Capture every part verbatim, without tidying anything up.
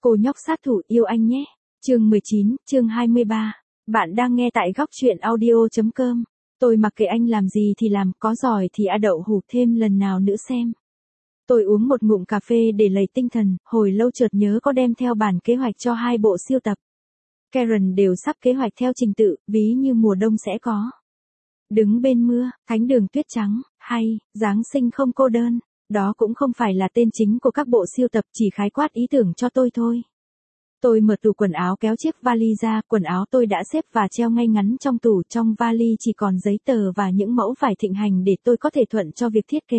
Cô nhóc sát thủ yêu anh nhé. Chương mười chín, chương hai mươi ba. Bạn đang nghe tại góc truyện audio.com. Tôi mặc kệ anh làm gì thì làm, có giỏi thì a đậu hủ thêm lần nào nữa xem. Tôi uống một ngụm cà phê để lấy tinh thần, hồi lâu chợt nhớ có đem theo bản kế hoạch cho hai bộ siêu tập. Karen đều sắp kế hoạch theo trình tự, ví như mùa đông sẽ có. Đứng bên mưa, thánh đường tuyết trắng, hay, Giáng sinh không cô đơn. Đó cũng không phải là tên chính của các bộ siêu tập, chỉ khái quát ý tưởng cho tôi thôi. Tôi mở tủ quần áo kéo chiếc vali ra, quần áo tôi đã xếp và treo ngay ngắn trong tủ, trong vali chỉ còn giấy tờ và những mẫu vải thịnh hành để tôi có thể thuận cho việc thiết kế.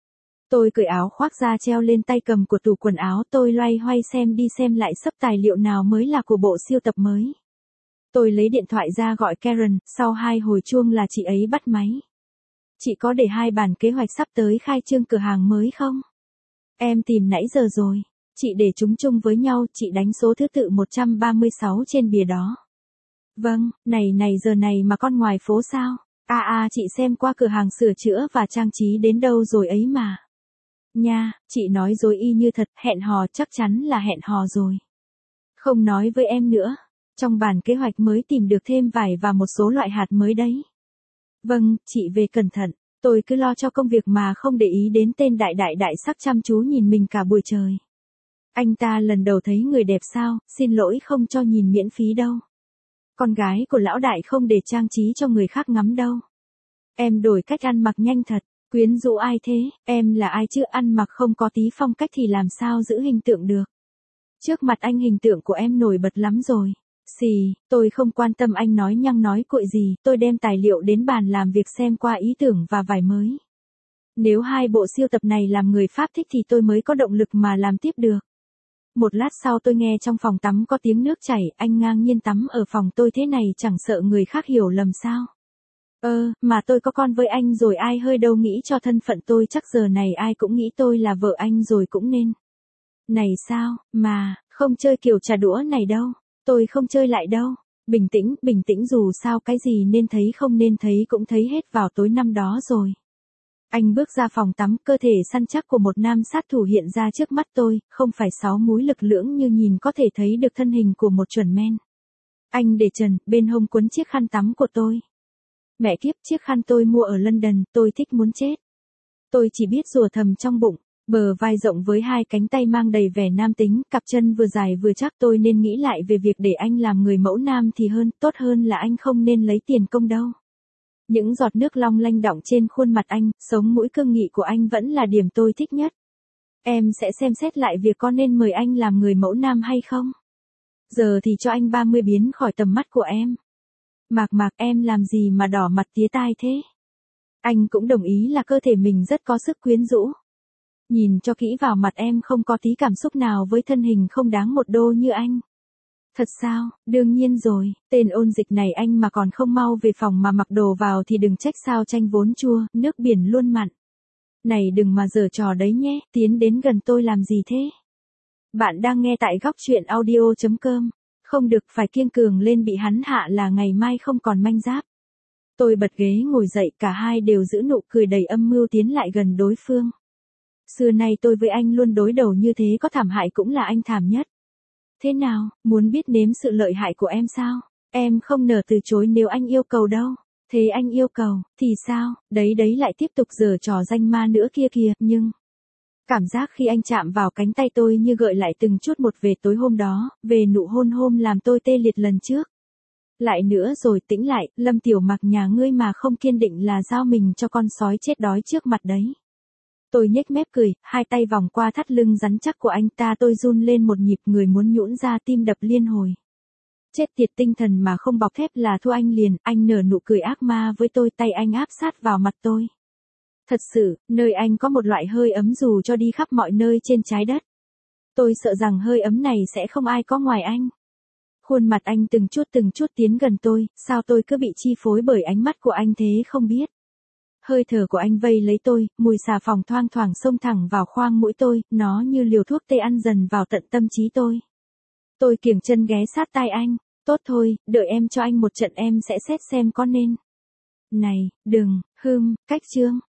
Tôi cởi áo khoác ra treo lên tay cầm của tủ quần áo, tôi loay hoay xem đi xem lại sấp tài liệu nào mới là của bộ siêu tập mới. Tôi lấy điện thoại ra gọi Karen, sau hai hồi chuông là chị ấy bắt máy. Chị có để hai bản kế hoạch sắp tới khai trương cửa hàng mới không? Em tìm nãy giờ rồi. Chị để chúng chung với nhau, chị đánh số thứ tự một trăm ba mươi sáu trên bìa đó. Vâng, này này giờ này mà con ngoài phố sao? À à chị xem qua cửa hàng sửa chữa và trang trí đến đâu rồi ấy mà. Nha, chị nói dối y như thật, hẹn hò chắc chắn là hẹn hò rồi. Không nói với em nữa. Trong bản kế hoạch mới tìm được thêm vải và một số loại hạt mới đấy. Vâng, chị về cẩn thận, tôi cứ lo cho công việc mà không để ý đến tên đại đại đại sắc chăm chú nhìn mình cả buổi trời. Anh ta lần đầu thấy người đẹp sao, xin lỗi không cho nhìn miễn phí đâu. Con gái của lão đại không để trang trí cho người khác ngắm đâu. Em đổi cách ăn mặc nhanh thật, quyến rũ ai thế, em là ai chứ, ăn mặc không có tí phong cách thì làm sao giữ hình tượng được. Trước mặt anh hình tượng của em nổi bật lắm rồi. Xì, tôi không quan tâm anh nói nhăng nói cuội gì, tôi đem tài liệu đến bàn làm việc xem qua ý tưởng và vải mới. Nếu hai bộ siêu tập này làm người Pháp thích thì tôi mới có động lực mà làm tiếp được. Một lát sau tôi nghe trong phòng tắm có tiếng nước chảy, anh ngang nhiên tắm ở phòng tôi thế này chẳng sợ người khác hiểu lầm sao. Ơ, mà tôi có con với anh rồi ai hơi đâu nghĩ cho thân phận tôi, chắc giờ này ai cũng nghĩ tôi là vợ anh rồi cũng nên. Này sao, mà, không chơi kiểu trà đũa này đâu. Tôi không chơi lại đâu. Bình tĩnh, bình tĩnh, dù sao cái gì nên thấy không nên thấy cũng thấy hết vào tối năm đó rồi. Anh bước ra phòng tắm, cơ thể săn chắc của một nam sát thủ hiện ra trước mắt tôi, không phải sáu múi lực lưỡng như nhìn có thể thấy được thân hình của một chuẩn men. Anh để trần, bên hông quấn chiếc khăn tắm của tôi. Mẹ kiếp, chiếc khăn tôi mua ở London, tôi thích muốn chết. Tôi chỉ biết rủa thầm trong bụng. Bờ vai rộng với hai cánh tay mang đầy vẻ nam tính, cặp chân vừa dài vừa chắc, tôi nên nghĩ lại về việc để anh làm người mẫu nam thì hơn, tốt hơn là anh không nên lấy tiền công đâu. Những giọt nước long lanh đọng trên khuôn mặt anh, sống mũi cương nghị của anh vẫn là điểm tôi thích nhất. Em sẽ xem xét lại việc có nên mời anh làm người mẫu nam hay không. Giờ thì cho anh ba mươi biến khỏi tầm mắt của em. Mạc Mạc, em làm gì mà đỏ mặt tía tai thế? Anh cũng đồng ý là cơ thể mình rất có sức quyến rũ. Nhìn cho kỹ vào mặt em không có tí cảm xúc nào với thân hình không đáng một đô như anh. Thật sao, đương nhiên rồi, tên ôn dịch này anh mà còn không mau về phòng mà mặc đồ vào thì đừng trách sao chanh vốn chua, nước biển luôn mặn. Này đừng mà giở trò đấy nhé, tiến đến gần tôi làm gì thế? Bạn đang nghe tại góc truyện audio.com, không được phải kiêng cường lên bị hắn hạ là ngày mai không còn manh giáp. Tôi bật ghế ngồi dậy, cả hai đều giữ nụ cười đầy âm mưu tiến lại gần đối phương. Xưa nay tôi với anh luôn đối đầu như thế, có thảm hại cũng là anh thảm nhất. Thế nào, muốn biết nếm sự lợi hại của em sao? Em không nỡ từ chối nếu anh yêu cầu đâu. Thế anh yêu cầu, thì sao? Đấy đấy lại tiếp tục giở trò danh ma nữa kia kìa, nhưng... Cảm giác khi anh chạm vào cánh tay tôi như gợi lại từng chút một về tối hôm đó, về nụ hôn hôm làm tôi tê liệt lần trước. Lại nữa rồi tĩnh lại, Lâm Tiểu Mặc nhà ngươi mà không kiên định là giao mình cho con sói chết đói trước mặt đấy. Tôi nhếch mép cười, hai tay vòng qua thắt lưng rắn chắc của anh ta, tôi run lên một nhịp, người muốn nhũn ra, tim đập liên hồi. Chết tiệt, tinh thần mà không bọc thép là thua anh liền, anh nở nụ cười ác ma với tôi, tay anh áp sát vào mặt tôi. Thật sự, nơi anh có một loại hơi ấm dù cho đi khắp mọi nơi trên trái đất. Tôi sợ rằng hơi ấm này sẽ không ai có ngoài anh. Khuôn mặt anh từng chút từng chút tiến gần tôi, sao tôi cứ bị chi phối bởi ánh mắt của anh thế không biết. Hơi thở của anh vây lấy tôi, mùi xà phòng thoang thoảng xông thẳng vào khoang mũi tôi, nó như liều thuốc tê ăn dần vào tận tâm trí tôi. Tôi kiềng chân ghé sát tai anh, tốt thôi, đợi em cho anh một trận em sẽ xét xem có nên. Này, đừng, hưm, cách chương,